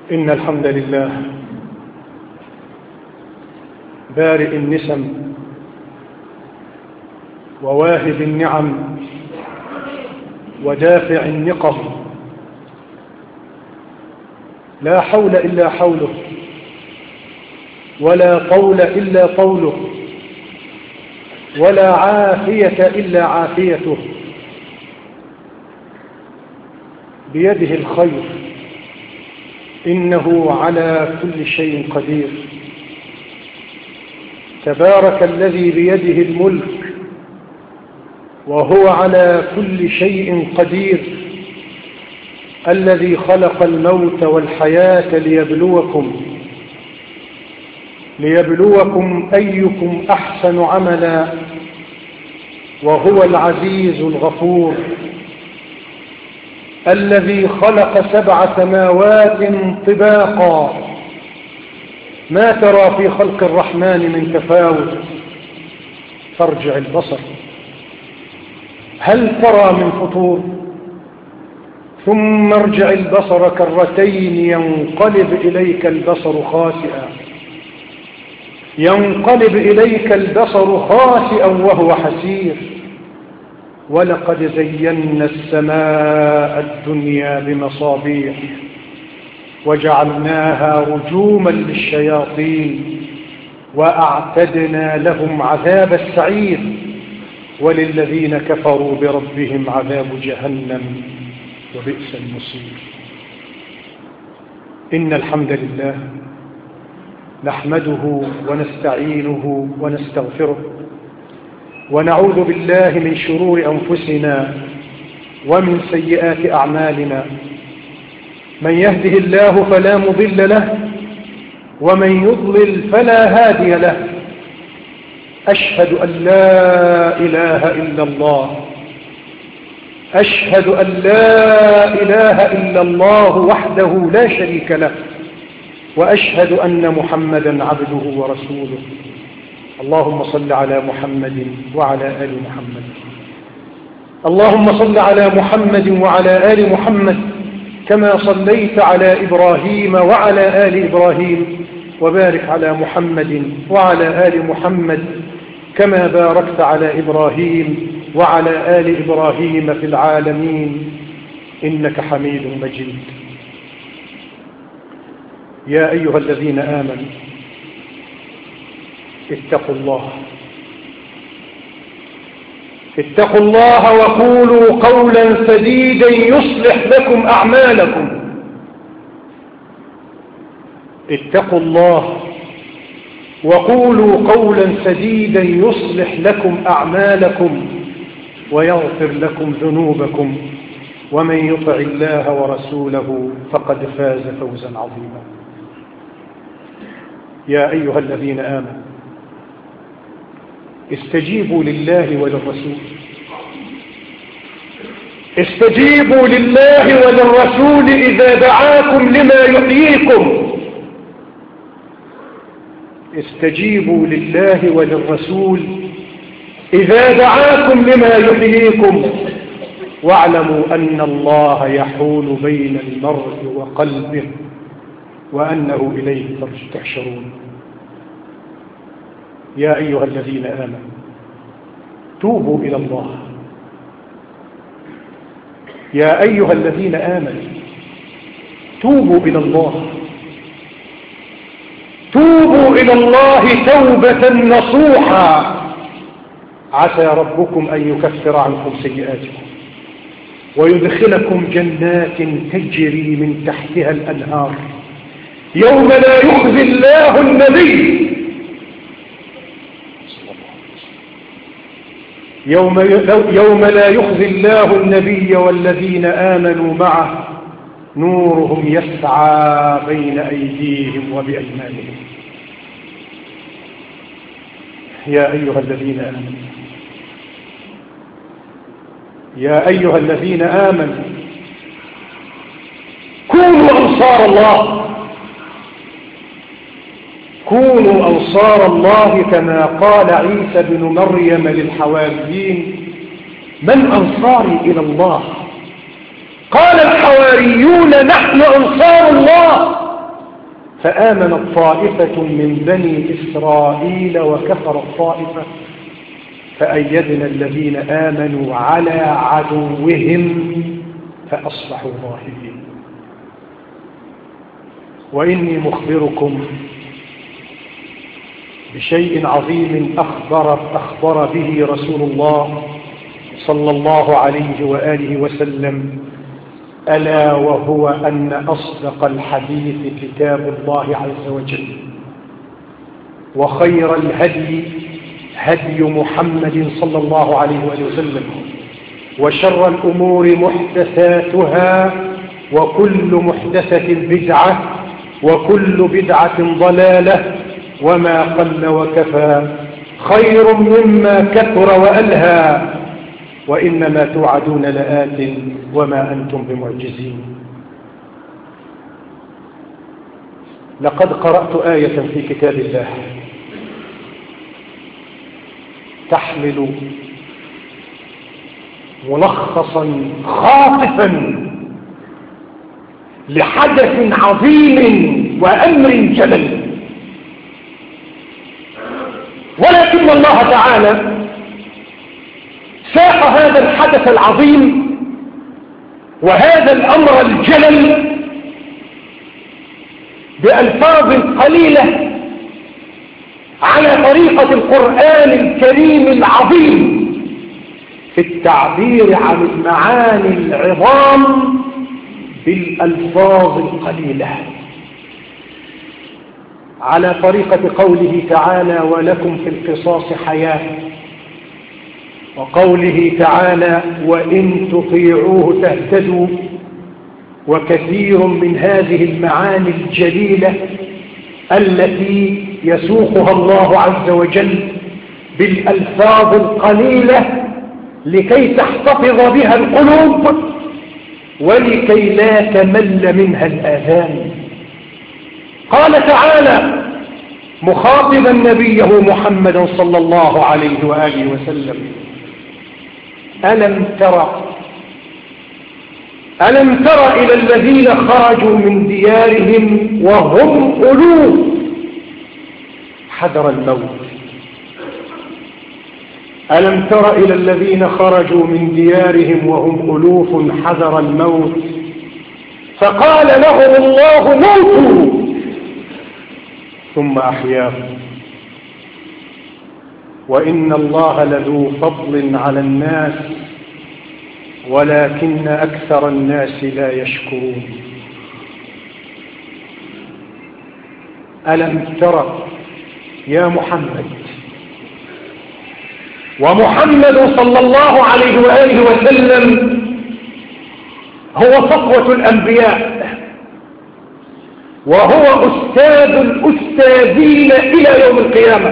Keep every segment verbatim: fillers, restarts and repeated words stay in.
إن الحمد لله بارئ النسم وواهب النعم ودافع النقم، لا حول إلا حوله ولا طول إلا طوله ولا عافية إلا عافيته، بيده الخير إنه على كل شيء قدير. تبارك الذي بيده الملك وهو على كل شيء قدير، الذي خلق الموت والحياة ليبلوكم ليبلوكم أيكم أحسن عملا، وهو العزيز الغفور، الذي خلق سبع سماوات طباقا، ما ترى في خلق الرحمن من تفاوت، فارجع البصر هل ترى من فطور، ثم ارجع البصر كرتين ينقلب إليك البصر خاسئا ينقلب إليك البصر خاسئا وهو حسير. ولقد زينا السماء الدنيا بمصابيح وجعلناها رجوما للشياطين وأعتدنا لهم عذاب السعير، وللذين كفروا بربهم عذاب جهنم وبئس المصير. إن الحمد لله نحمده ونستعينه ونستغفره، ونعوذ بالله من شرور أنفسنا ومن سيئات أعمالنا. من يهده الله فلا مضل له، ومن يضلل فلا هادي له. أشهد أن لا إله إلا الله أشهد أن لا إله إلا الله وحده لا شريك له، وأشهد أن محمدا عبده ورسوله. اللهم صل على محمد وعلى آل محمد اللهم صل على محمد وعلى آل محمد كما صليت على إبراهيم وعلى آل إبراهيم، وبارك على محمد وعلى آل محمد كما باركت على إبراهيم وعلى آل إبراهيم في العالمين إنك حميد مجيد. يا أيها الذين آمنوا اتقوا الله اتقوا الله وقولوا قولا سديدا يصلح لكم أعمالكم اتقوا الله وقولوا قولا سديدا يصلح لكم أعمالكم ويغفر لكم ذنوبكم، ومن يطع الله ورسوله فقد فاز فوزا عظيما. يا أيها الذين آمنوا استجيبوا لله وللرسول استجيبوا لله وللرسول إذا دعاكم لما يحييكم استجيبوا لله وللرسول إذا دعاكم لما يحييكم واعلموا أن الله يحول بين المرء وقلبه وأنه إليه تحشرون. يا أيها الذين آمنوا توبوا إلى الله يا أيها الذين آمنوا توبوا إلى الله توبوا إلى الله توبة نصوحا، عسى ربكم أن يكفر عنكم سيئاتكم ويدخلكم جنات تجري من تحتها الأنهار يوم لا يخزي الله النبي يوم, يوم لا يخزي الله النبي والذين آمنوا معه نورهم يسعى بين أيديهم وبأيمانهم. يا أيها الذين آمنوا يا أيها الذين آمنوا كونوا أنصار الله كونوا أنصار الله كما قال عيسى بن مريم للحواريين من أنصاري إلى الله؟ قال الحواريون نحن أنصار الله فآمنت طائفة من بني إسرائيل وكفر الطائفة فأيدنا الذين آمنوا على عدوهم فأصبحوا ظاهرين. وإني مخبركم بشيء عظيم أخبر, أخبر به رسول الله صلى الله عليه وآله وسلم، ألا وهو أن أصدق الحديث كتاب الله عز وجل، وخير الهدي هدي محمد صلى الله عليه وآله وسلم، وشر الأمور محدثاتها، وكل محدثة بدعة، وكل بدعة ضلالة، وما قل وكفى خير مما كثر وألهى، وإنما توعدون لآت وما أنتم بمعجزين. لقد قرأت آية في كتاب الله تحمل ملخصا خاطفا لحدث عظيم وأمر جلل، ولكن الله تعالى ساق هذا الحدث العظيم وهذا الأمر الجلل بألفاظ قليلة على طريقة القرآن الكريم العظيم في التعبير عن المعاني العظام بالألفاظ القليلة، على طريقة قوله تعالى: ولكم في القصاص حياة، وقوله تعالى: وإن تطيعوه تهتدوا. وكثير من هذه المعاني الجليلة التي يسوقها الله عز وجل بالألفاظ القليلة لكي تحتفظ بها القلوب ولكي لا تمل منها الآذان. قال تعالى مخاطبا نبيه محمدا صلى الله عليه وآله وسلم: ألم تر ألم تر إلى الذين خرجوا من ديارهم وهم ألوف حذر الموت. ألم تر إلى الذين خرجوا من ديارهم وهم ألوف حذر الموت فقال لهم الله موتوا ثم أحياهم وإن الله لذو فضل على الناس ولكن أكثر الناس لا يشكرون. ألم تر يا محمد، ومحمد صلى الله عليه وآله وسلم هو صفوة الأنبياء، وهو أستاذ الأستاذين إلى يوم القيامة،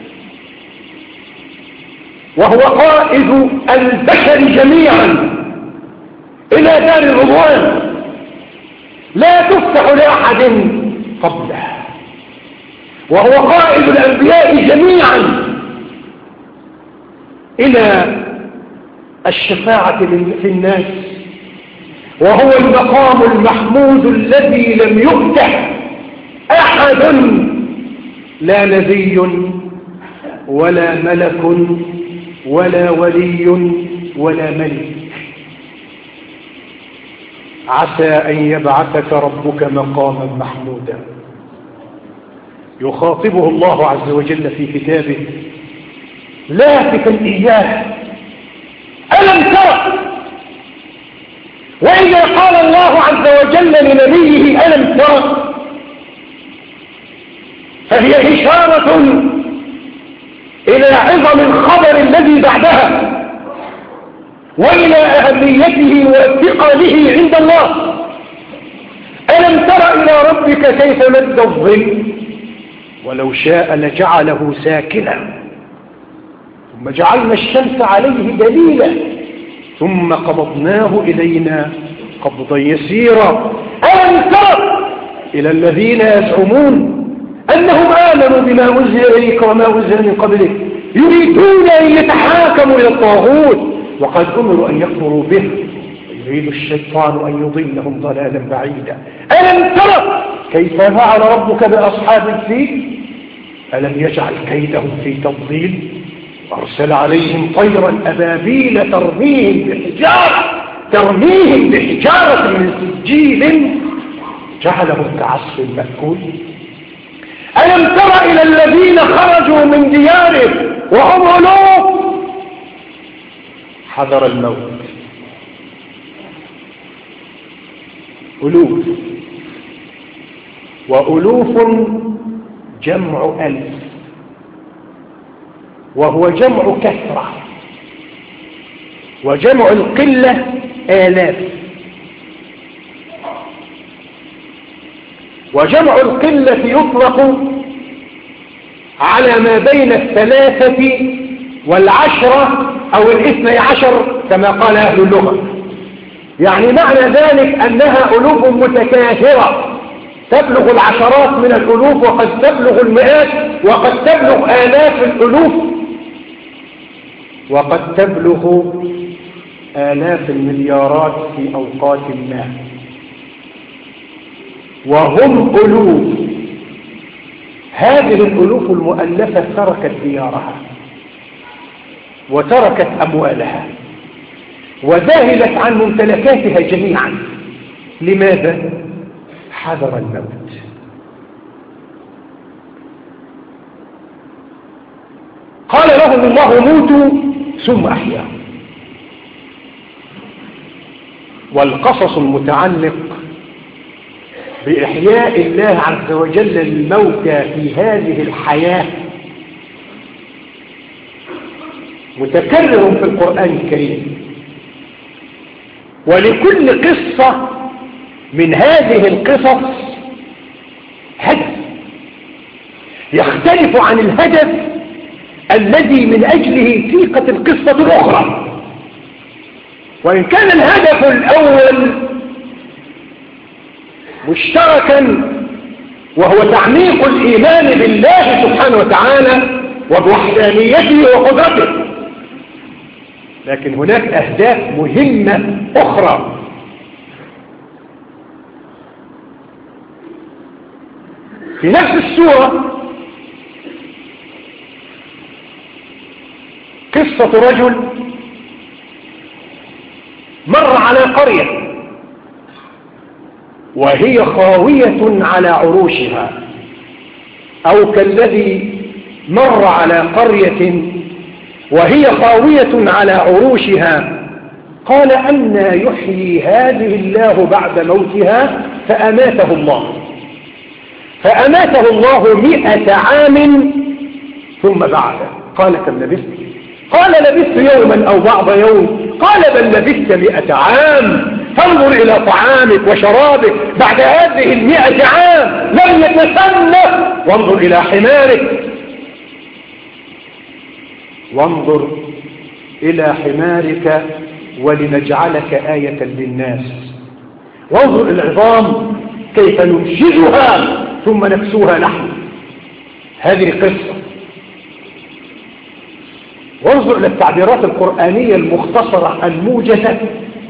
وهو قائد البشر جميعا إلى دار الرضوان لا تفتح لأحد قبله، وهو قائد الأنبياء جميعا إلى الشفاعة في الناس، وهو المقام المحمود الذي لم يفتح أحد، لا نبي ولا ملك ولا ولي ولا ملك. عسى أن يبعثك ربك مقاما محمودا. يخاطبه الله عز وجل في كتابه لافتا إياه: ألم تر. وإذا قال الله عز وجل لنبيه ألم تر فهي إشارة إلى عظم الخبر الذي بعدها وإلى أهميته وثقله عند الله. ألم تر إلى ربك كيف مد الظل ولو شاء لجعله ساكنا ثم جعلنا الشمس عليه دليلا ثم قبضناه إلينا قبضا يسيرا. ألم تر إلى الذين يزعمون أنهم آمنوا بما أنزل إليك وما أنزل من قبلك يريدون أن يتحاكموا إلى الطاغوت وقد أمروا أن يكفروا به ويريد الشيطان أن يضلهم ضلالا بعيدا. ألم تر كيف فعل ربك بأصحاب الفيل ألم يجعل كيدهم في تضليل أرسل عليهم طيرا أبابيل ترميهم بحجارة ترميهم بحجارة من سجيل جعلهم كعصف مأكول ألم تر إلى الذين خرجوا من ديارهم وهم ألوف حذر الموت ألوف وألوف جمع ألف وهو جمع كثرة وجمع القلة آلاف وجمع القلة يطلق على ما بين الثلاثة والعشرة أو الاثني عشر كما قال أهل اللغة يعني معنى ذلك أنها ألوف متكاثرة تبلغ العشرات من الألوف وقد تبلغ المئات وقد تبلغ آلاف الألوف وقد تبلغ آلاف المليارات في أوقات ما وهم ألوف هذه الألوف المؤلفة تركت ديارها وتركت أموالها وذهلت عن ممتلكاتها جميعا لماذا؟ حذر الموت قال لهم الله موتوا ثم أحياهم والقصص المتعلق بإحياء الله عز وجل الموتى في هذه الحياة متكرر في القرآن الكريم ولكل قصة من هذه القصص هدف يختلف عن الهدف الذي من أجله سيقت القصة الأخرى وإن كان الهدف الأول مشتركا وهو تعميق الإيمان بالله سبحانه وتعالى وبوحدانيته وقدرته لكن هناك أهداف مهمة أخرى في نفس السورة قصة رجل مر على قرية وهي خاوية على عروشها أو كالذي مر على قرية وهي خاوية على عروشها قال أنى يحيي هذه الله بعد موتها فأماته الله فأماته الله مئة عام ثم بعد قال كم لبثت قال لبثت يوما أو بعض يوم قال بل لبثت مئة عام فانظر إلى طعامك وشرابك بعد هذه المئة عام لم يتسنى وانظر إلى حمارك وانظر إلى حمارك ولنجعلك آية للناس وانظر العظام كيف ننشزها ثم نكسوها لحم هذه قصة وانظر إلى التعبيرات القرآنية المختصرة الموجزة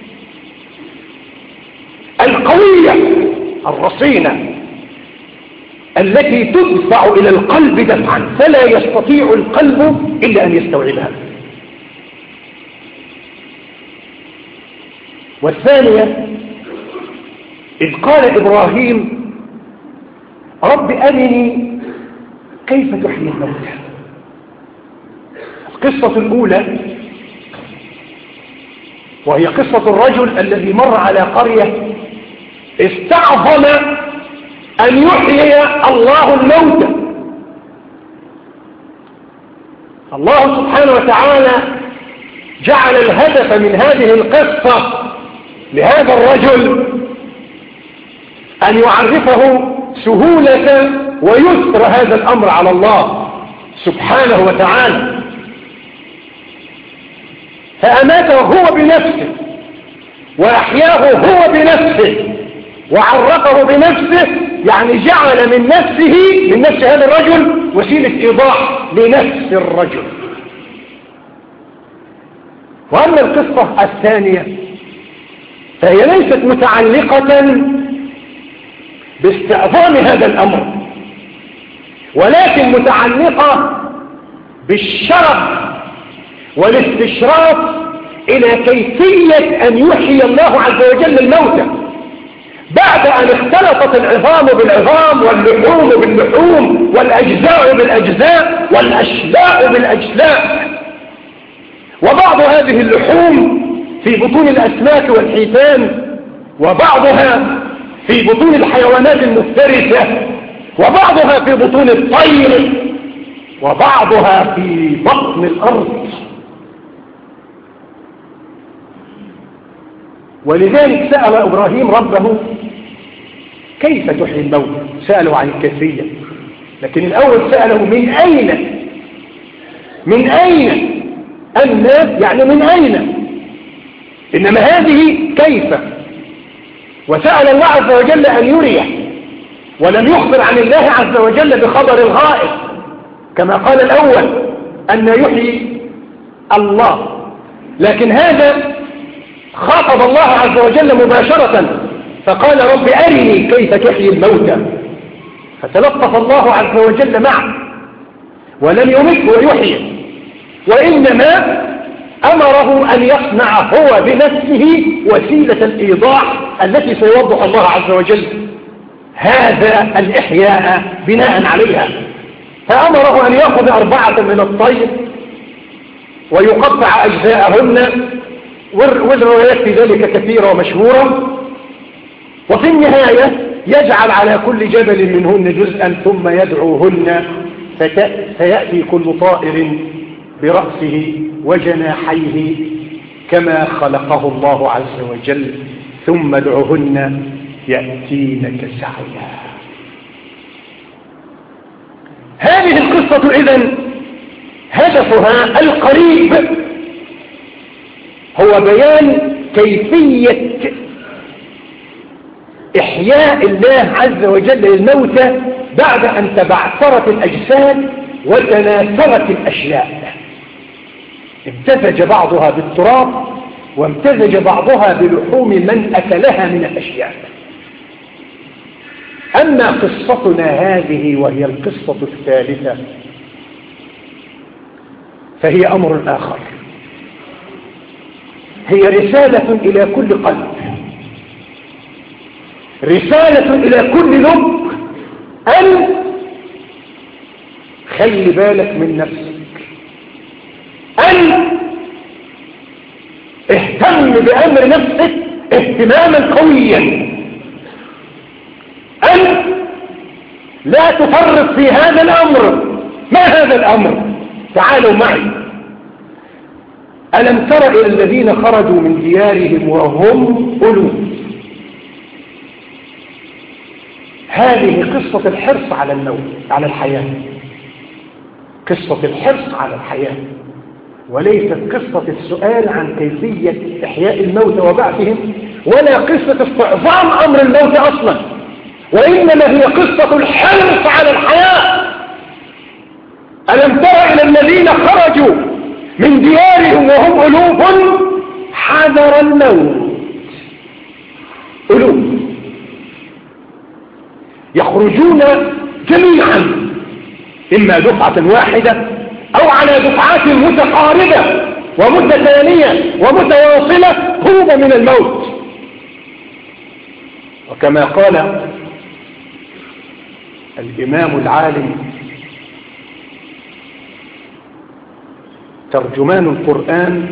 القوية الرصينة التي تدفع إلى القلب دفعا فلا يستطيع القلب إلا أن يستوعبها والثانية إذ قال إبراهيم رب أرني كيف تحيي الموتى القصة الأولى وهي قصة الرجل الذي مر على قرية استعظم أن يحيي الله الموتى الله سبحانه وتعالى جعل الهدف من هذه القصة لهذا الرجل أن يعرفه سهولة ويسر هذا الأمر على الله سبحانه وتعالى فأماته هو بنفسه وأحياه هو بنفسه وعرفه بنفسه يعني جعل من نفسه من نفس هذا الرجل وسيلة إيضاح لنفس الرجل وأما القصة الثانية فهي ليست متعلقة باستعظام هذا الأمر، ولكن متعلقة بالشرف والاستشراف إلى كيفية أن يحيي الله عز وجل الموتى بعد أن اختلطت العظام بالعظام واللحوم باللحوم والأجزاء بالأجزاء والأشلاء بالأجلاء. وبعض هذه اللحوم في بطون الأسماك والحيتان، وبعضها في بطون الحيوانات المفترسة، وبعضها في بطون الطير، وبعضها في بطن الأرض. ولذلك سأل إبراهيم ربه كيف تحيي الموت، سأله عن الكيفية، لكن الأول سأله من أين، من أين الناس، يعني من أين، إنما هذه كيف. وسأل الله عز وجل أن يريه، ولم يخبر عن الله عز وجل بخبر الغائب كما قال الأول أن يحيي الله، لكن هذا خاطب الله عز وجل مباشرة فقال رب أرني كيف تحيي الموتى، فتلطف الله عز وجل معه ولم يمت ويحيي، وإنما أمره أن يصنع هو بنفسه وسيلة الإيضاح التي سيوضح الله عز وجل هذا الإحياء بناء عليها. فأمره أن يأخذ أربعة من الطير ويقطع أجزاءهن، والروايات في ذلك كثيرة ومشهورة، وفي النهاية يجعل على كل جبل منهن جزءا ثم يدعوهن فيأتي كل طائر برأسه وجناحيه كما خلقه الله عز وجل، ثم ادعوهن يأتينك سعيا. هذه القصة إذن هدفها القريب هو بيان كيفية إحياء الله عز وجل للموتى بعد أن تبعثرت الأجساد وتناثرت الأشياء، امتزج بعضها بالتراب وامتزج بعضها بلحوم من أكلها من الأشياء. أما قصتنا هذه وهي القصة الثالثة فهي أمر آخر، هي رسالة إلى كل قلب، رسالة إلى كل لب، أن خلي بالك من نفسك، أن اهتم بأمر نفسك اهتماما قويا، أن لا تفرط في هذا الأمر. ما هذا الأمر؟ تعالوا معي. ألم تر إلى الذين خرجوا من ديارهم وهم ألوف؟ هذه قصة الحرص على الموت، على الحياة، قصة الحرص على الحياة، وليست قصة السؤال عن كيفية إحياء الموت وبعثهم، ولا قصة استعظام أمر الموت أصلا، وإنما هي قصة الحرص على الحياة. ألم تر إلى الذين خرجوا من ديارهم وهم ألوف حذر الموت، ألوف يخرجون جميعا إما دفعة واحدة أو على دفعات متقاربة ومتتالية ومتواصلة هروبا من الموت. وكما قال الإمام العالم ترجمان القرآن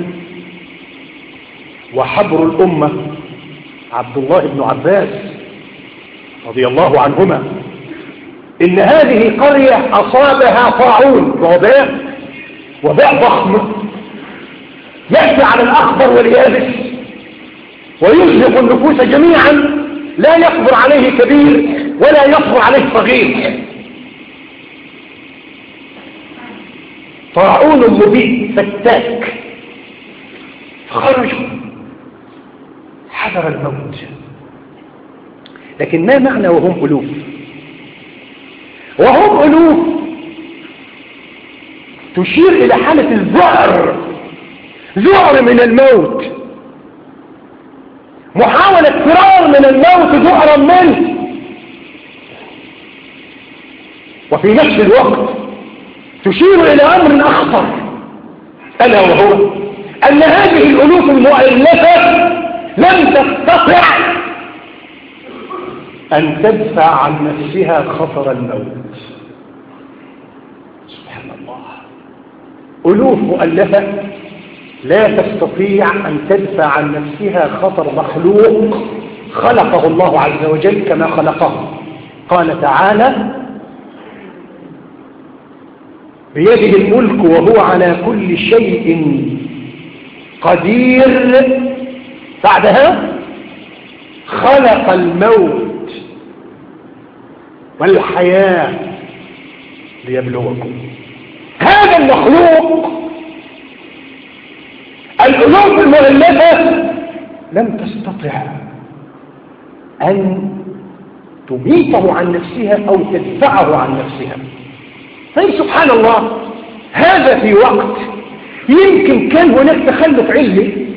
وحبر الأمة عبد الله بن عباس رضي الله عنهما، إن هذه قرية أصابها طاعون، وباء وباء ضخم يأتي على الأخضر واليابس ويزهق النفوس جميعا، لا يصبر عليه كبير ولا يصبر عليه صغير. طاعون مبيد فتاك، خرجوا حذر الموت. لكن ما معنى وهم ألوف؟ وهم ألوف تشير إلى حالة الذعر، ذعر من الموت، محاولة فرار من الموت ذعرا منه، وفي نفس الوقت تشير إلى أمر أخطر، ألا وهو أن هذه الألوف المؤلفة لم تستطع أن تدفع عن نفسها خطر الموت. سبحان الله، ألوف مؤلفة لا تستطيع أن تدفع عن نفسها خطر مخلوق خلقه الله عز وجل كما خلقه. قال تعالى: بيده الملك وهو على كل شيء قدير. بعدها: خلق الموت والحياة ليبلوكم. هذا المخلوق الألوف المؤلفة لم تستطع أن تميته عن نفسها أو تدفعه عن نفسها. طيب سبحان الله، هذا في وقت يمكن كان هناك تخلف علمي،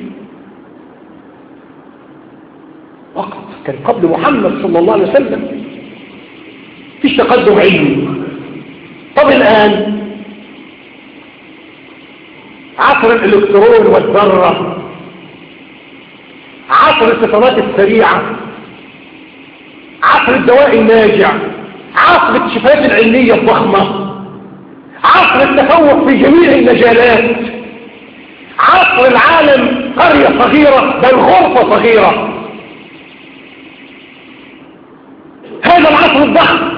وقت كان قبل محمد صلى الله عليه وسلم فيش تقدم علمي. طب الآن عصر الإلكترون والذرة، عصر الاتصالات السريعة، عصر الدواء الناجع، عصر الاكتشافات العلمية الضخمة، عصر التفوق في جميع المجالات، عصر العالم قرية صغيرة بل غرفة صغيرة. هذا العصر الضخم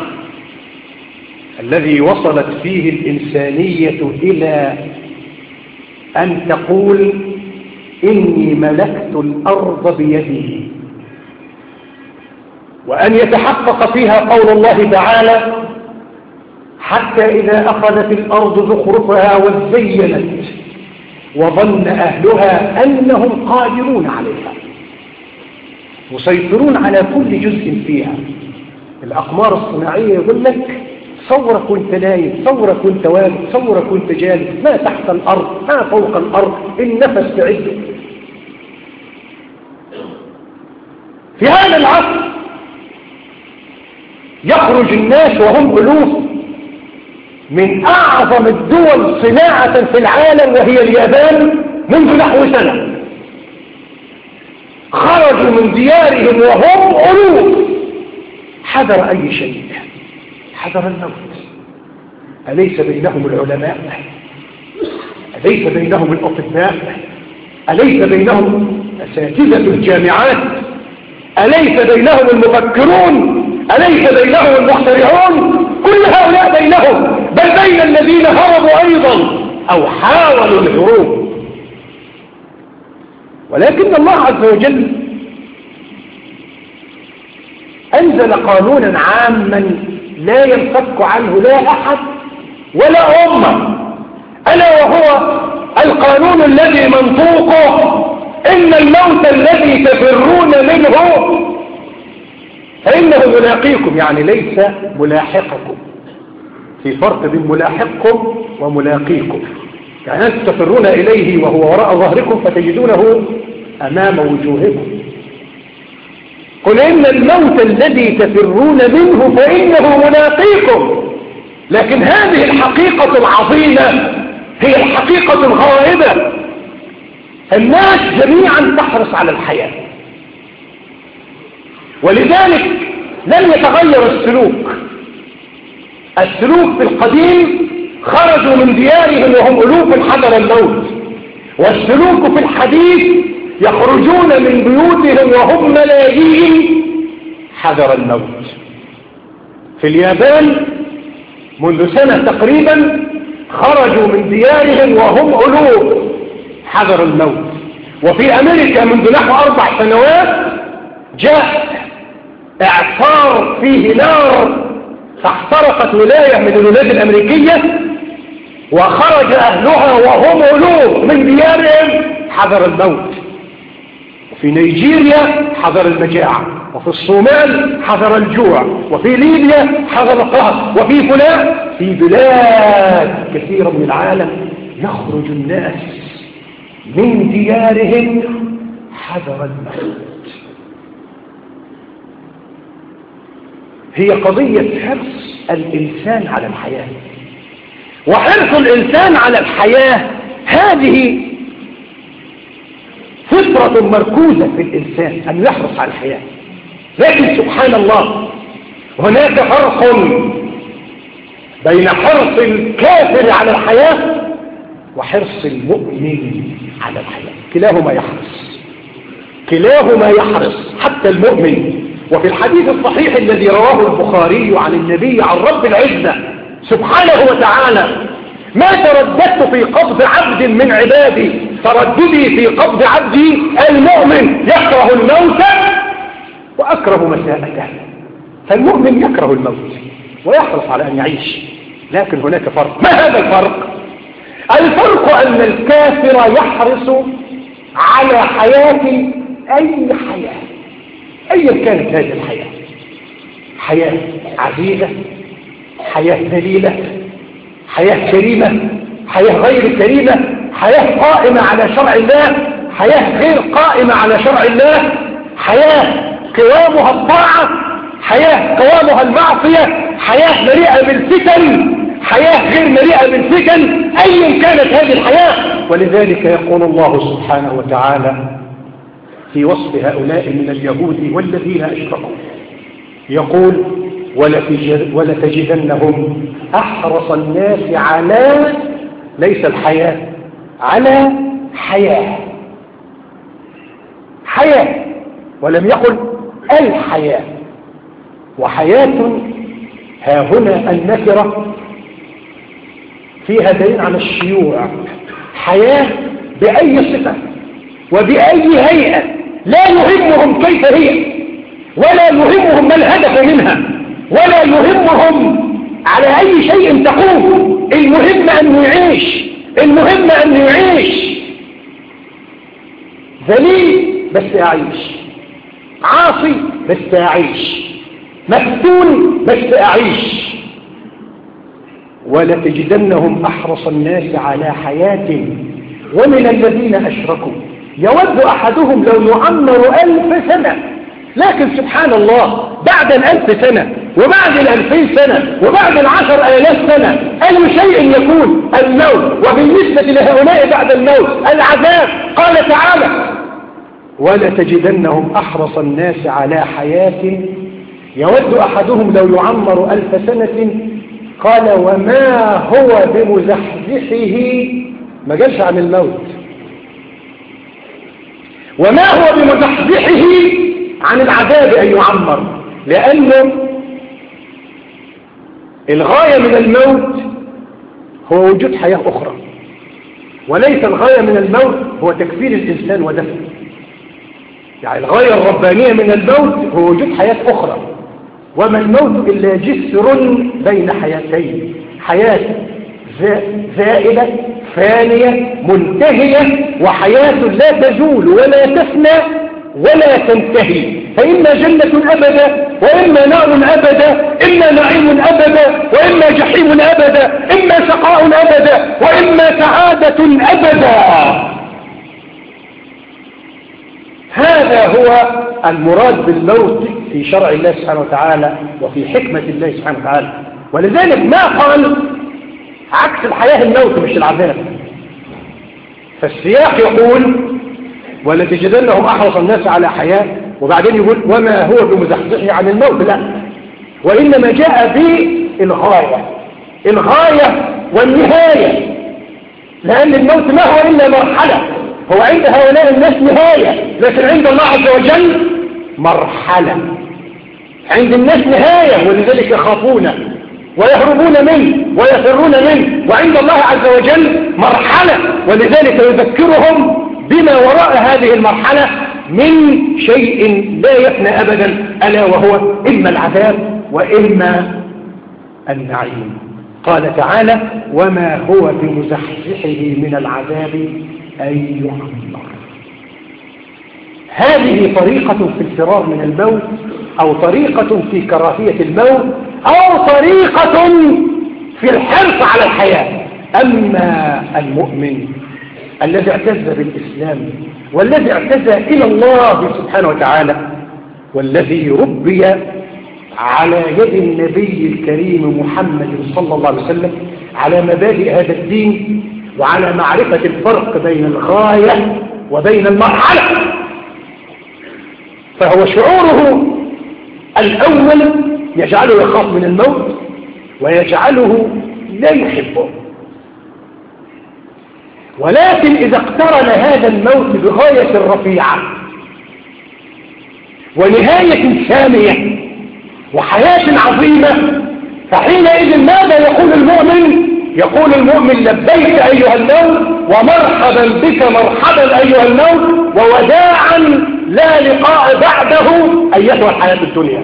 الذي وصلت فيه الإنسانية إلى أن تقول: إني ملكت الأرض بيدي، وأن يتحقق فيها قول الله تعالى: حتى إذا أخذت الأرض زخرفها وزينت وظن أهلها أنهم قادرون عليها مسيطرون على كل جزء فيها. الأقمار الصناعية يقول لك: صورك كنت نايم، صورك كنت واقف، صورك كنت جالس، ما تحت الأرض ما فوق الأرض، النفس تعده. في هذا العصر يخرج الناس وهم ألوف من أعظم الدول صناعة في العالم وهي اليابان منذ نحو سنة، خرجوا من ديارهم وهم ألوف حذر أي شيء، حذر الموت. أليس بينهم العلماء؟ أليس بينهم الأطباء؟ أليس بينهم أساتذة الجامعات؟ أليس بينهم المفكرون؟ أليس بينهم المخترعون؟ كل هؤلاء بينهم، بل بين الذين هربوا أيضا أو حاولوا الهروب. ولكن الله عز وجل أنزل قانونا عاما لا ينفك عنه لا أحد ولا أمة، ألا وهو القانون الذي منطوقه: إن الموت الذي تفرون منه فإنه ملاقيكم، يعني ليس ملاحقكم. في فرق بين ملاحقكم وملاقيكم، يعني أنتم تفرون إليه وهو وراء ظهركم فتجدونه أمام وجوهكم. قل إن الموت الذي تفرون منه فإنه ملاقيكم. لكن هذه الحقيقة العظيمة هي الحقيقة الغائبة. الناس جميعا تحرص على الحياة، ولذلك لم يتغير السلوك. السلوك في القديم خرجوا من ديارهم وهم ألوف حذر الموت، والسلوك في الحديث يخرجون من بيوتهم وهم ملايين حذر الموت. في اليابان منذ سنة تقريبا خرجوا من ديارهم وهم ألوف حذر الموت. وفي أمريكا منذ نحو أربع سنوات جاء إعصار فيه نار فاحترقت ولاية من الولايات الأمريكية وخرج أهلها وهم ألوف من ديارهم حذر الموت. وفي نيجيريا حذر المجاعة، وفي الصومال حذر الجوع، وفي ليبيا حذر القهر، وفي فلان في بلاد كثيرة من العالم يخرج الناس من ديارهم حذر الموت. هي قضية حرص الإنسان على الحياة. وحرص الإنسان على الحياة هذه فطرة مركوزة في الإنسان أن يحرص على الحياة. لكن سبحان الله هناك فرق بين حرص الكافر على الحياة وحرص المؤمن على الحياة. كلاهما يحرص كلاهما يحرص حتى المؤمن. وفي الحديث الصحيح الذي رواه البخاري عن النبي عن رب العزة سبحانه وتعالى: ما ترددت في قبض عبد من عبادي ترددي في قبض عبدي المؤمن يكره الموت وأكره مساءته. فالمؤمن يكره الموت ويحرص على أن يعيش، لكن هناك فرق. ما هذا الفرق؟ الفرق أن الكافر يحرص على حياة أي حياة أيا كانت هذه الحياة، حياة عزيزة، حياة ذليلة، حياة كريمة، حياة غير كريمة، حياة قائمة على شرع الله، حياة غير قائمة على شرع الله، حياة قوامها الطاعة، حياة قوامها المعصية، حياة مليئة بالفتن، حياة غير مليئة بالفتن، أيا كانت هذه الحياة. ولذلك يقول الله سبحانه وتعالى في وصف هؤلاء من اليهود والذين أشركوا، يقول: ولتجدنهم أحرص الناس على، ليس الحياة، على حياة، حياة، ولم يقل الحياة. وحياة ها هنا النكرة فيها دليل على الشيوع. حياة بأي صفة وبأي هيئة لا يهمهم كيف هي، ولا يهمهم ما الهدف منها، ولا يهمهم على أي شيء تقوم. المهم أنه يعيش، المهم أنه يعيش ذليل بس أعيش، عاصي بس أعيش، مفتون بس أعيش. ولتجدنهم أحرص الناس على حياة ومن الذين أشركوا يود أحدهم لو يعمر ألف سنة. لكن سبحان الله بعد الألف سنة وبعد الألفين سنة وبعد العشر آلاف سنة أي شيء يكون الموت. وبالنسبة لهؤلاء بعد الموت العذاب. قال تعالى: ولتجدنهم أحرص الناس على حياة يود أحدهم لو يعمر ألف سنة. قال: وما هو بمزحزحه، ما قالش عن الموت، وما هو بمزحزحه عن العذاب أن يعمر، لأنه الغاية من الموت هو وجود حياة أخرى، وليس الغاية من الموت هو تكفير الإنسان ودفنه. يعني الغاية الربانية من الموت هو وجود حياة أخرى. وما الموت إلا جسر بين حياتين، حياة زائلة فانية منتهية، وحياة لا تزول ولا تفنى ولا تنتهي. فإما جنة أبدا وإما نار أبدا، إما نعيم أبدا وإما جحيم أبدا، إما شقاء أبدا وإما سعادة أبدا. هذا هو المراد بالموت في شرع الله سبحانه وتعالى وفي حكمة الله سبحانه وتعالى. ولذلك ما قال عكس الحياة الموت مش العذاب. فالسياق يقول: ولتجدنهم أحرص الناس على حياة، وبعدين يقول: وما هو بمزحزحه عن الموت. لا، وإنما جاء بالغاية، الغاية والنهاية، لأن الموت ما هو إلا مرحلة. هو عند هؤلاء الناس نهاية، لكن عند الله عز وجل مرحلة. عند الناس نهاية، ولذلك يخافون ويهربون منه ويفرون منه، وعند الله عز وجل مرحلة، ولذلك يذكرهم بما وراء هذه المرحلة من شيء لا يفنى أبدا، ألا وهو إما العذاب وإما النعيم. قال تعالى: وما هو بمزحزحه من العذاب أن يعمر. هذه طريقة في الفرار من الموت، أو طريقة في كراهية الموت، أو طريقة في الحرص على الحياة. أما المؤمن الذي اعتز بالإسلام والذي اعتز إلى الله سبحانه وتعالى والذي ربي على يد النبي الكريم محمد صلى الله عليه وسلم على مبادئ هذا الدين وعلى معرفة الفرق بين الغاية وبين المرحلة. فهو شعوره الأول يجعله يخاف من الموت ويجعله لا يحبه، ولكن إذا اقترن هذا الموت بغاية رفيعة ونهاية سامية وحياة عظيمة، فحينئذ ماذا يقول المؤمن؟ يقول المؤمن لبيك أيها الموت ومرحبا بك مرحبا أيها الموت ووداعا لا لقاء بعده أيتها الحياة الدنيا.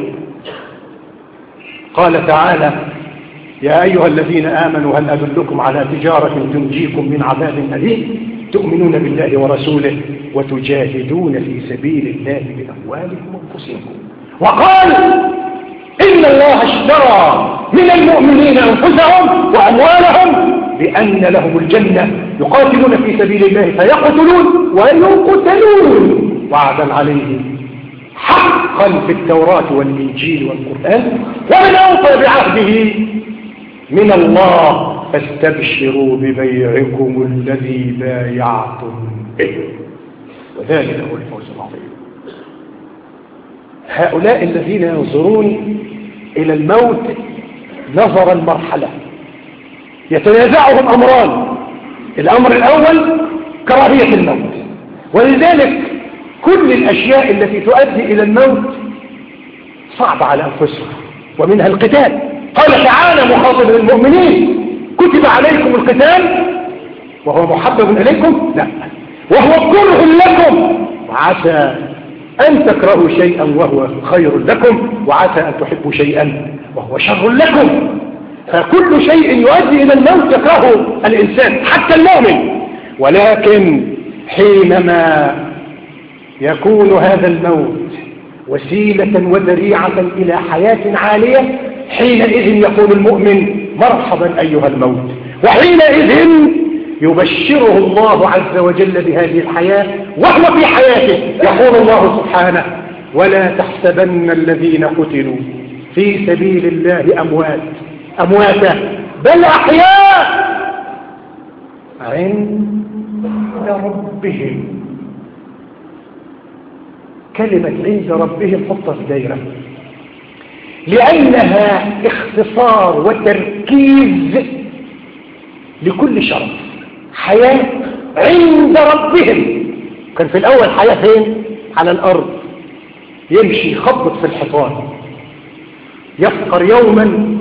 قال تعالى يا أيها الذين آمنوا هل أدلكم على تجارة تنجيكم من عذاب أليم تؤمنون بالله ورسوله وتجاهدون في سبيل الله بأموالكم وأنفسكم. وقال إن الله اشترى من المؤمنين أنفسهم وأموالهم بأن لهم الجنة يقاتلون في سبيل الله فيقتلون ويقتلون وعدا عليه حقا في التوراة والإنجيل والقرآن ومن أوفى بعهده من الله فاستبشروا ببيعكم الذي بايعتم به وذلك هو الفوز العظيم. هؤلاء الذين ينظرون إلى الموت نظر المرحلة يتنازعهم أمران. الأمر الأول كراهية الموت، ولذلك كل الأشياء التي تؤدي إلى الموت صعبة على أنفسهم ومنها القتال. قال تعالى مخاطبا المؤمنين كتب عليكم القتال وهو محبب إليكم؟ لا، وهو كره لكم وعسى أن تكرهوا شيئا وهو خير لكم وعسى أن تحبوا شيئا وهو شر لكم. فكل شيء يؤدي إلى الموت يكرهه الإنسان حتى المؤمن، ولكن حينما يكون هذا الموت وسيلة وذريعة إلى حياة عالية حينئذ يقول المؤمن مرحبا أيها الموت، وحينئذ يبشره الله عز وجل بهذه الحياة وهو في حياته. يقول الله سبحانه ولا تحسبن الذين قتلوا في سبيل الله أموات أمواتا بل أحياء عند ربهم. كلمة عند ربهم حطها في دايرة لأنها اختصار وتركيز لكل شرف. حياة عند ربهم. كان في الأول حياة فين؟ على الأرض، يمشي يخبط في الحيطان، يفقر يوما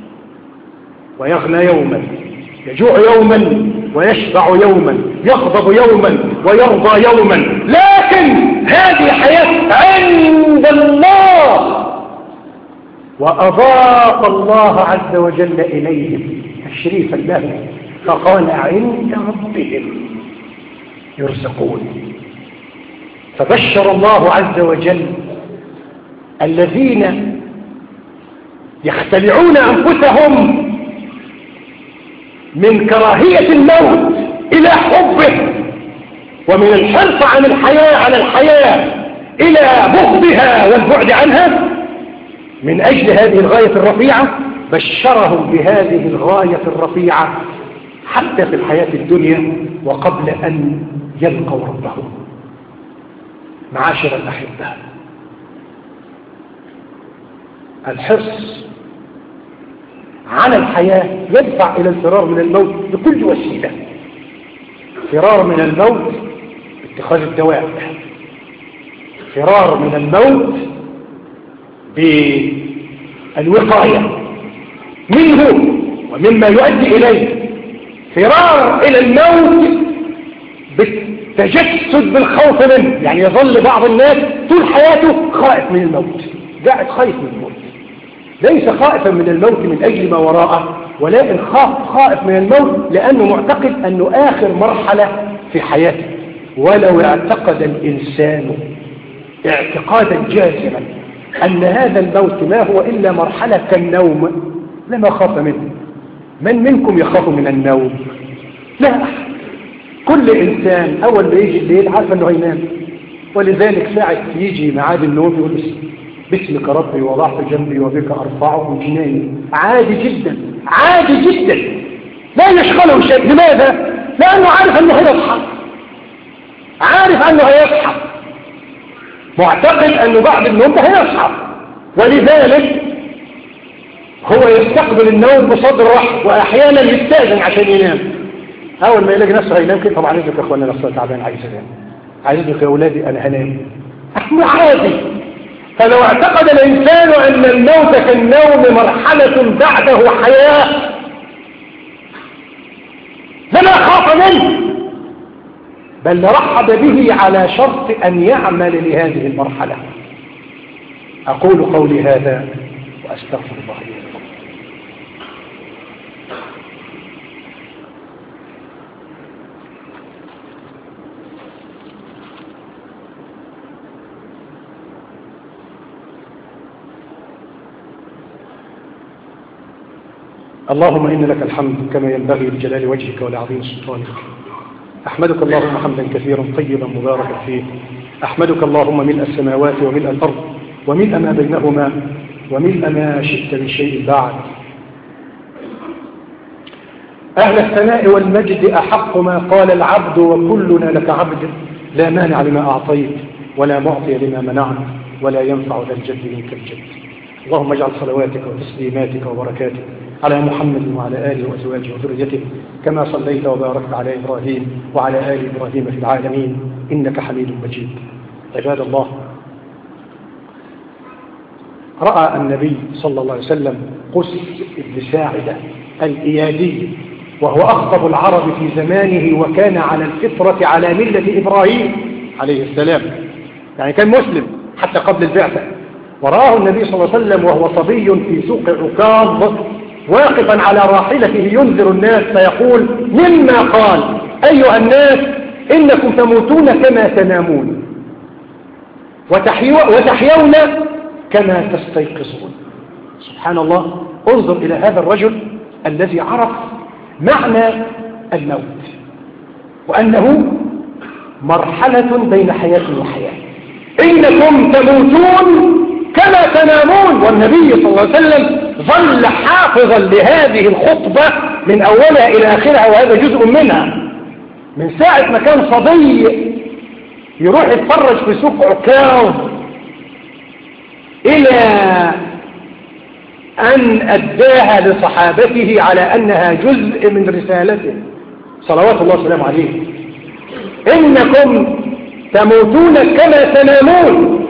ويغنى يوما، يجوع يوما ويشبع يوما، يغضب يوما ويرضى يوما. لكن هذه حياة عند الله وأضاف الله عز وجل إليهم تشريفا له فقال عند ربهم يرزقون. فبشر الله عز وجل الذين يختلعون أنفسهم من كراهية الموت إلى حبه ومن الحرص عن الحياة على الحياة إلى بغضها والبعد عنها من أجل هذه الغاية الرفيعة. بشرهم بهذه الغاية الرفيعة حتى في الحياة الدنيا وقبل أن يلقوا ربهم. معاشر الأحبة، الحرص على الحياة يدفع إلى الفرار من الموت بكل وسيلة. فرار من الموت باتخاذ الدواء، فرار من الموت بالوقاية منه ومما يؤدي إليه، فرار إلى الموت بالتجسد بالخوف منه. يعني يظل بعض الناس طول حياته خائف من الموت، قاعد خايف من الموت، ليس خائفا من الموت من أجل ما وراءه، ولكن خاف خائف من الموت لأنه معتقد أنه آخر مرحلة في حياته. ولو اعتقد الإنسان اعتقادا جازما أن هذا الموت ما هو إلا مرحلة كالنوم لما خاف منه. من منكم يخاف من النوم؟ لا أحد. كل إنسان أول ما يجي الليل عارف أنه هينام، ولذلك ساعة يجي معاد النوم يقول باسمك ربي وضعت جنبي وبك أرفعه جناني. عادي جدا، عادي جدا، لا يشغله شيء. لماذا؟ لأنه عارف أنه هيصحى، عارف أنه هيصحى، معتقد أنه بعد النوم هيصحى، ولذلك هو يستقبل النوم بصدر رحب، وأحيانا يستأذن عشان ينام. أول ما يلاقي نفسه هينام كده، طبعا عايزك يا أخوانا نفسه تعبان، عايز أنام، عايزك يا أولادي أنا هنام. أحنا عادي. فلو اعتقد الإنسان أن الموت كالنوم مرحلة بعده حياة لما خاف منه، بل رحب به على شرط أن يعمل لهذه المرحلة. أقول قولي هذا وأستغفر الله لي ولكم. اللهم إن لك الحمد كما ينبغي لجلال وجهك ولعظيم سلطانك. أحمدك اللهم حمدا كثيرا طيبا مباركا فيه. أحمدك اللهم ملء السماوات وملء الأرض وملء ما بينهما وملء ما شئت من شيء بعد. أهل الثناء والمجد أحق ما قال العبد وكلنا لك عبد، لا مانع لما أعطيت ولا معطي لما منعت ولا ينفع ذا الجد منك الجد. اللهم اجعل صلواتك وتسليماتك وبركاتك على محمد وعلى آله وأزواجه وذريته كما صليت وباركت على إبراهيم وعلى آل إبراهيم في العالمين إنك حميد مجيد. عباد الله، رأى النبي صلى الله عليه وسلم قس بن ساعدة الإيادي، وهو أخطب العرب في زمانه، وكان على الفطرة على ملة إبراهيم عليه السلام، يعني كان مسلم حتى قبل البعثة. ورآه النبي صلى الله عليه وسلم وهو صبي في سوق عكاظ واقفا على راحلته ينذر الناس فيقول مما قال: أيها الناس إنكم تموتون كما تنامون وتحيون كما تستيقظون. سبحان الله، انظر إلى هذا الرجل الذي عرف معنى الموت وأنه مرحلة بين حياة وحياة. إنكم تموتون كما تنامون. والنبي صلى الله عليه وسلم ظل حافظا لهذه الخطبة من أولها إلى آخرها، وهذا جزء منها. من ساعة ما كان صبي يروح يتفرج في سوق عكاظ إلى أن أداها لصحابته على أنها جزء من رسالته صلوات الله وسلامه عليه. إنكم تموتون كما تنامون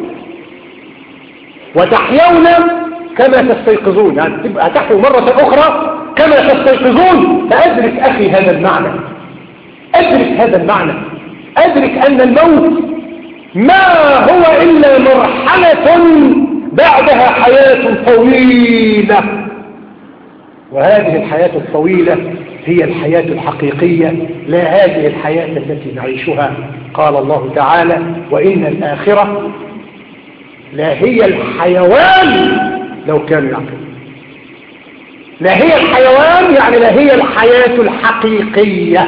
وتحيون كما تستيقظون، يعني تبقى تحيوا مرة أخرى كما تستيقظون. فأدرك أخي هذا المعنى، أدرك هذا المعنى، أدرك أن الموت ما هو إلا مرحلة بعدها حياة طويلة، وهذه الحياة الطويلة هي الحياة الحقيقية، لا هذه الحياة التي نعيشها. قال الله تعالى: وإن الآخرة لا هي الحيوان لو كانوا يعقلون. لا هي الحيوان يعني لا هي الحياة الحقيقية.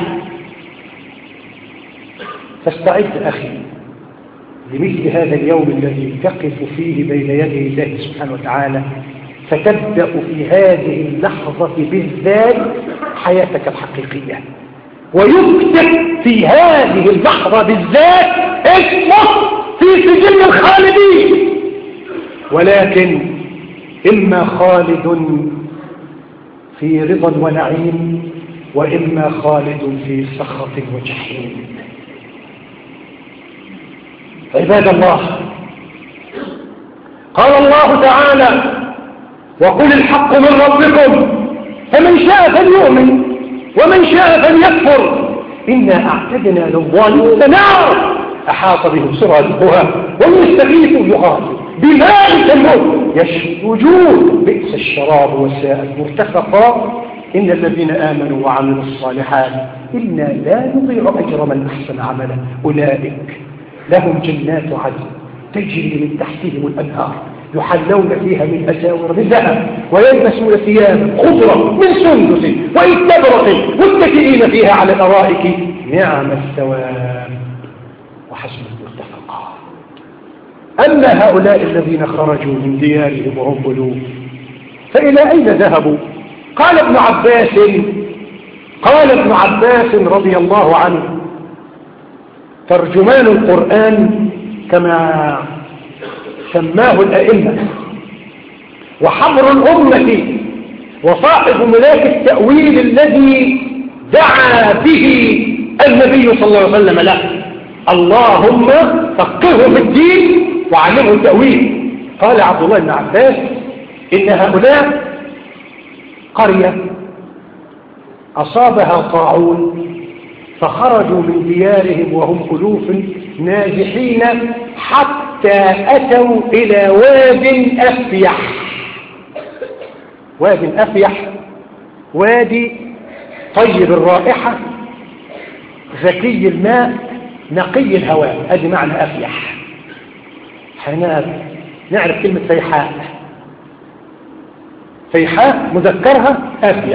فاستعد أخي لمثل هذا اليوم الذي تقف فيه بين يدي الله سبحانه وتعالى، فتبدأ في هذه اللحظة بالذات حياتك الحقيقية، ويكتب في هذه اللحظة بالذات اسمه في سجل الخالدين. ولكن إما خالد في رضا ونعيم، وإما خالد في سخط وجحيم. عباد الله، قال الله تعالى: وقل الحق من ربكم فمن شاء فليؤمن ومن شاء فليكفر إنا أعتدنا للظالمين نارا أحاط بهم سرادقها وإن يستغيثوا يغاثوا بماء كالموت يشفي الوجوه بئس الشراب وساءت مرتفقا إن الذين آمنوا وعملوا الصالحات إنا لا نضيع أجر من أحسن عملا أولئك لهم جنات عدن تجري من تحتهم الأنهار يحلون فيها من أساور من ذهب ويلبسون ثيابا خضرا من سندس واستبرق متكئين فيها على الأرائك نعم الثواب وحسن مرتفقا. أما هؤلاء الذين خرجوا من ديارهم وهم ألوف فإلى أين ذهبوا؟ قال ابن عباس قال ابن عباس رضي الله عنه ترجمان القرآن كما سماه الأئمة وحبر الأمة وصاحب ملاك التأويل الذي دعا به النبي صلى الله عليه وسلم له اللهم فقهه في الدين وعلمه التأويل. قال عبد الله بن عباس إن هؤلاء قرية أصابها طاعون فخرجوا من ديارهم وهم ألوف نازحين حتى أتوا إلى واد أفيح. واد أفيح وادي طيب الرائحة ذكي الماء نقي الهواء، هذه معنى أفيح. حنا نعرف كلمة فيحاء، فيحاء مذكرها أفيح،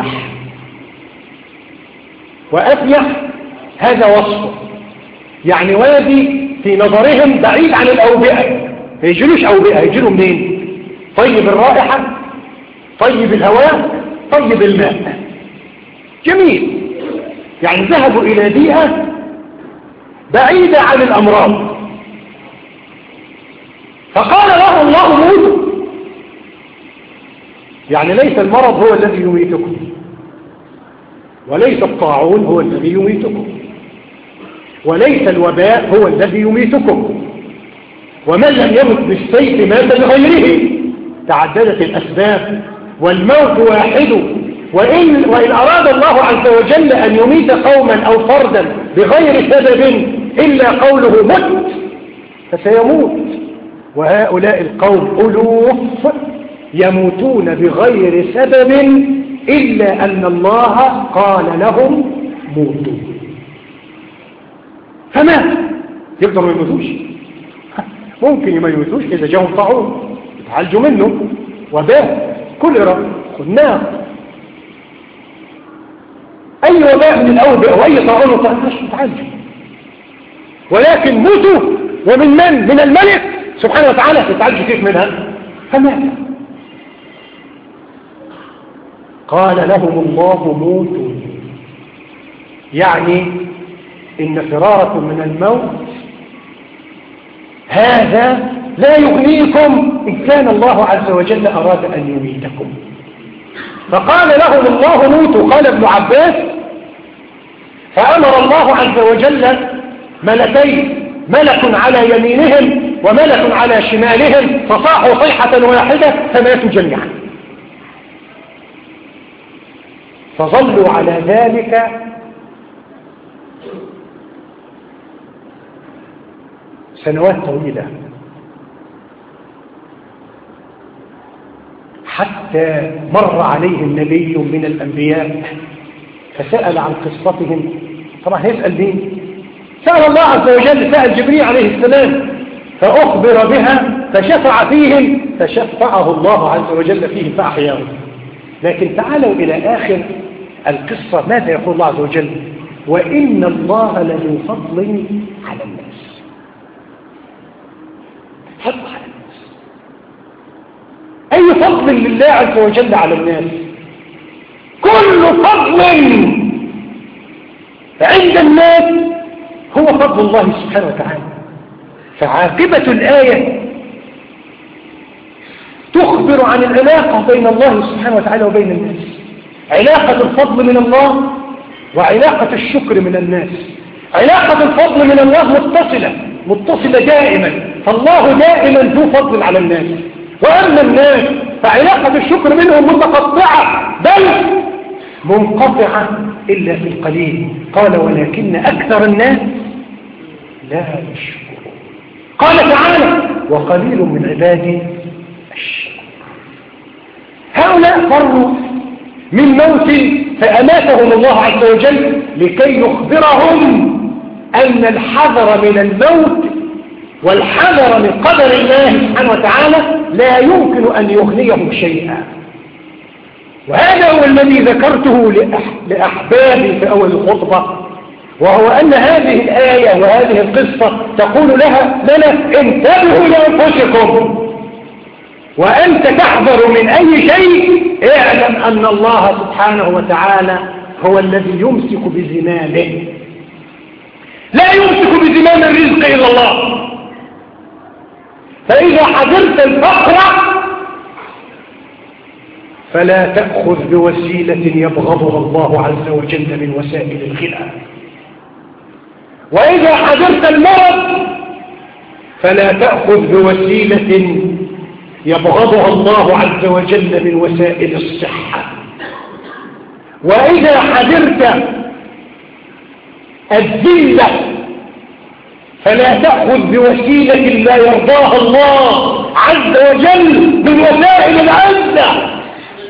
وأفيح هذا وصفه، يعني وادي في نظرهم بعيد عن الأوبئة، ما يجلوش أوبئة، يجلوا منين؟ طيب الرائحة، طيب الهواء، طيب الماء، جميل. يعني ذهبوا إلى بيئة بعيدة عن الأمراض، فقال له الله موتوا. يعني ليس المرض هو الذي يميتكم، وليس الطاعون هو الذي يميتكم، وليس الوباء هو الذي يميتكم، ومن لم يمت بالسيف مات بغيره. تعددت الأسباب والموت واحد، وإن, وإن أراد الله عز وجل أن يميت قوما أو فردا بغير سبب إلا قوله مت فسيموت. وهؤلاء القوم ألوف يموتون بغير سبب إلا أن الله قال لهم موتوا، فمات. يقدروا ما يموتوش؟ ممكن ما يموتوش إذا جاءهم طاعون يتعالجوا منه، وباء كوليرا والنار، أي وباء من الأوبئة وأي طاعون وطاعون يتعالجوا، ولكن موتوا. ومن من؟ من الملك سبحانه وتعالى، يتعالجوا كيف منها؟ فمات. قال لهم الله موتوا، يعني إن فراركم من الموت هذا لا يغنيكم إن كان الله عز وجل أراد أن يميتكم. فقال لهم الله موتوا. قال ابن عباس فأمر الله عز وجل ملكين، ملك على يمينهم وملك على شمالهم، فصاحوا صيحة واحدة فماتوا جميعا. فظلوا على ذلك سنوات طويلة حتى مر عليهم نبي من الأنبياء فسأل عن قصتهم. طبعا هيسأل مين؟ سأل الله عز وجل، سأل جبريل عليه السلام فأخبر بها فشفع فيهم، فشفعه الله عز وجل فيهم فأحياهم. لكن تعالوا إلى آخر القصة، ماذا يقول الله عز وجل؟ وإن الله لذو فضل على الناس. فضل على الناس، أي فضل لله عز وجل على الناس؟ كل فضل عند الناس هو فضل الله سبحانه وتعالى. فعاقبة الآية تخبر عن العلاقة بين الله سبحانه وتعالى وبين الناس، علاقة الفضل من الله وعلاقة الشكر من الناس. علاقة الفضل من الله متصلة متصلة دائما، فالله دائما ذو فضل على الناس. وأما الناس فعلاقة الشكر منهم متقطعة بل منقطعة إلا في القليل. قال ولكن أكثر الناس لا يشكرون. قال تعالى وقليل من عبادي الشكور. هؤلاء فروا من موت فأماتهم الله عز وجل لكي يخبرهم أن الحذر من الموت والحذر من قدر الله سبحانه وتعالى لا يمكن أن يغنيهم شيئا. وهذا هو الذي ذكرته لأحبابي في أول الخطبة، وهو أن هذه الآية وهذه القصة تقول لها لنا انتبهوا لأنفسكم، وأنت تحذر من أي شيء اعلم أن الله سبحانه وتعالى هو الذي يمسك بزمامه، لا يمسك بزمام الرزق إلا الله. فإذا حذرت الفقر فلا تأخذ بوسيلة يبغضها الله عز وجل من وسائل الغنى، وإذا حذرت المرض فلا تأخذ بوسيلة يبغضها الله عز وجل من وسائل الصحة، وإذا حذرت الذلة فلا تأخذ بوسيلة لا يرضاها الله عز وجل من وسائل العزة.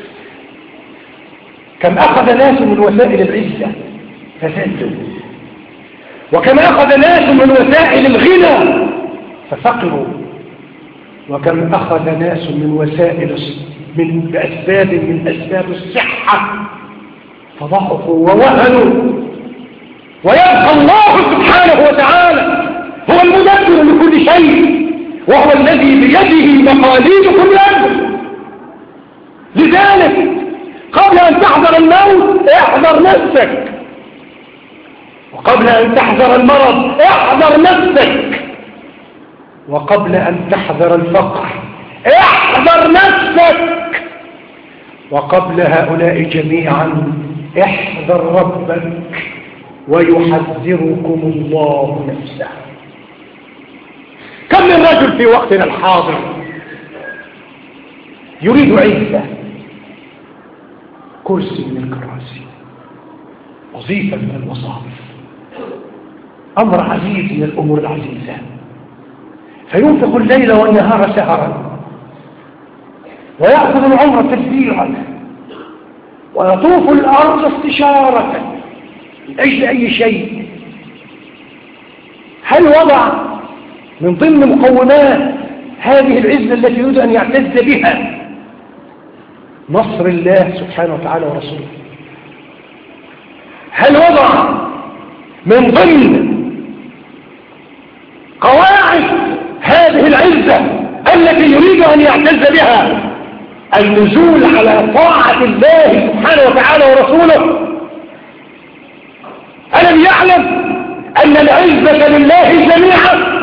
كم أخذ ناس من وسائل العزة فزادوا، وكم أخذ ناس من وسائل الغنى ففقروا، وكم أخذ ناس من وسائل من بأسباب من أسباب الصحة فضعفوا ووهنوا. ويبقى الله سبحانه وتعالى هو المدبر لكل شيء، وهو الذي بيده مقاليد كل أمر. لذلك قبل أن تحذر الموت احذر نفسك، وقبل أن تحذر المرض احذر نفسك، وقبل أن تحذر الفقر احذر نفسك، وقبل هؤلاء جميعا احذر ربك ويحذركم الله نفسه. كم من رجل في وقتنا الحاضر يريد عزة، كرسي من الكراسي، وظيفة من الوظائف، أمر عزيز من الأمور العزيزة، فينفق الليل والنهار سهرا، ويأخذ العمر تدبيرا، ويطوف الأرض استشارة من أجل أي شيء. هل وضع من ضمن مقومات هذه العزة التي يريد أن يعتز بها نصر الله سبحانه وتعالى ورسوله؟ هل وضع من ضمن قواعد هذه العزة التي يريد أن يعتز بها النزول على طاعة الله سبحانه وتعالى ورسوله؟ ألم يعلم أن العزة لله جميعا؟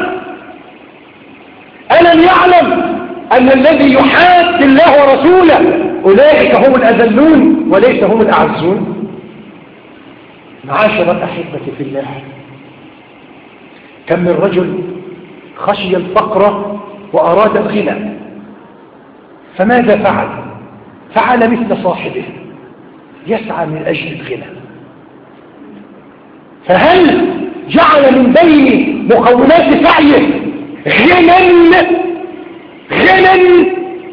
ألم يعلم أن الذي يحاد الله ورسوله أولئك هم الأذلون وليس هم الأعزون؟ معاشر الأحبة في الله، كم من رجل خشي الفقر وأراد الغنى، فماذا فعل؟ فعل مثل صاحبه، يسعى من أجل الغنى. فهل جعل من بين مقومات سعيه غنى غنى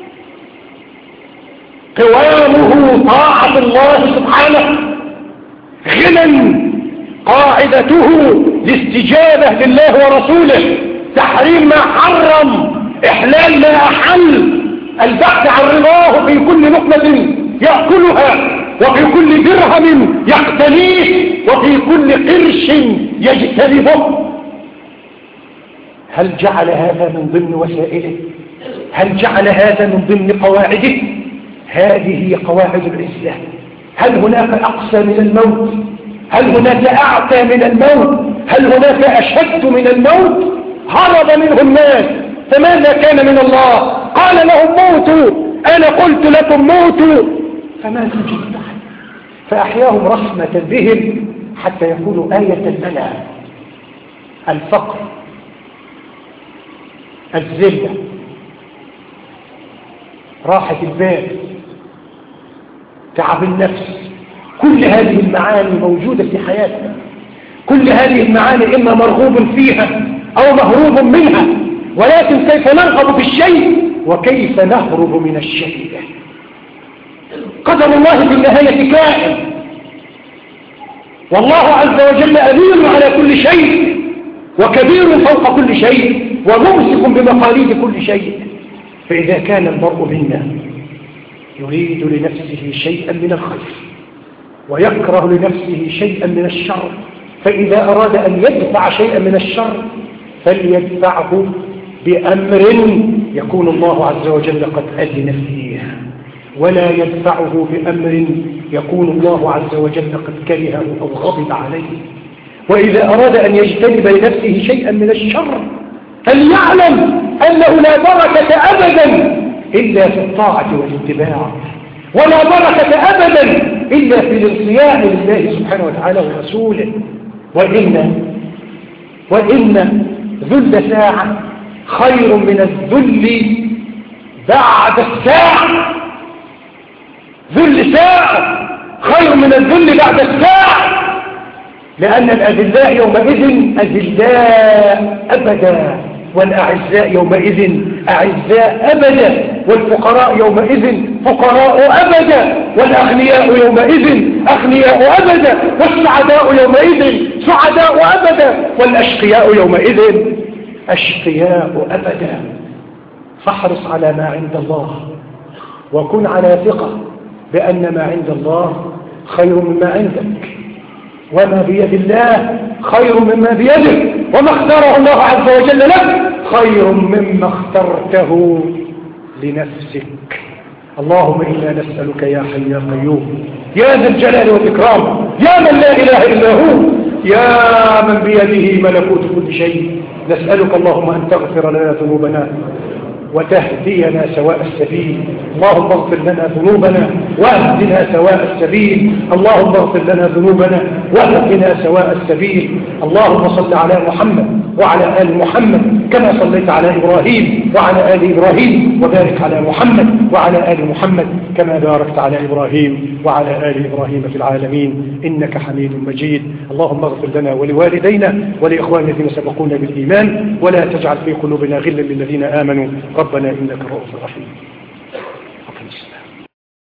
قوامه طاعة الله سبحانه، غنى قاعدته الاستجابة لله ورسوله، تحريم ما حرم، إحلال ما أحل، البحث عن رضاه في كل لقمة يأكلها، وفي كل درهم يقتنيه، وفي كل قرش يجتنبه؟ هل جعل هذا من ضمن وسائله؟ هل جعل هذا من ضمن قواعده؟ هذه هي قواعد العزة. هل هناك أقسى من الموت؟ هل هناك أعتى من الموت؟ هل هناك أشد من الموت؟ هرب منه الناس، فماذا كان من الله؟ قال لهم موتوا، أنا قلت لكم موتوا، فما سجد أحد، فأحياهم رحمة بهم حتى يكونوا آية لنا. الفقر، الذلة، راحة البال، تعب النفس، كل هذه المعاني موجودة في حياتنا. كل هذه المعاني إما مرغوب فيها أو مهروب منها، ولكن كيف نرغب في الشيء وكيف نهرب من الشيء؟ قدر الله في النهاية كائن، والله عز وجل أمير على كل شيء، وكبير فوق كل شيء، وممسك بمقاليد كل شيء. فإذا كان المرء منا يريد لنفسه شيئا من الخير ويكره لنفسه شيئا من الشر، فإذا أراد أن يدفع شيئا من الشر فليدفعه بأمر يكون الله عز وجل قد أذن فيه، ولا يدفعه بأمر يكون الله عز وجل قد كرهه أو غضب عليه. وإذا أراد أن يجتنب لنفسه شيئا من الشر فليعلم أنه لا بركة أبدا إلا في الطاعة والاتباع، ولا بركة أبدا إلا في الانصياع لله سبحانه وتعالى ورسوله. وإن وإن ذل ساعة خير من الذل بعد الساعة. ذل ساعة خير من الذل بعد الساعة، لأن الأذلاء يومئذ أذلاء أبدا، والأعزاء يومئذ أعزاء أبدا، والفقراء يومئذ فقراء أبدا، والأغنياء يومئذ أغنياء أبدا، والسعداء يومئذ سعداء أبدا، والأشقياء يومئذ أشقياء أبدا. فاحرص على ما عند الله، وكن على ثقة بأن ما عند الله خير مما عندك، وما بيد الله خير مما بيدك، وما اختاره الله عز وجل لك خير مما اخترته لنفسك. اللهم إنا نسألك يا حي يا قيوم يا ذا الجلال والإكرام يا من لا إله إلا هو يا من بيده ملكوت كل شيء، نسألك اللهم أن تغفر لنا ذنوبنا وتهدينا سواء السبيل. اللهم اغفر لنا ذنوبنا واهدنا سواء السبيل. اللهم اغفر لنا ذنوبنا واهدنا سواء السبيل. اللهم صل على محمد وعلى آل محمد كما صليت على إبراهيم وعلى آل إبراهيم، وبارك على محمد وعلى آل محمد كما باركت على إبراهيم وعلى آل إبراهيم في العالمين إنك حميد مجيد. اللهم اغفر لنا ولوالدينا ولإخواننا الذين سبقونا بالإيمان، ولا تجعل في قلوبنا غلا للذين آمنوا ربنا إنك رؤوف رحيم.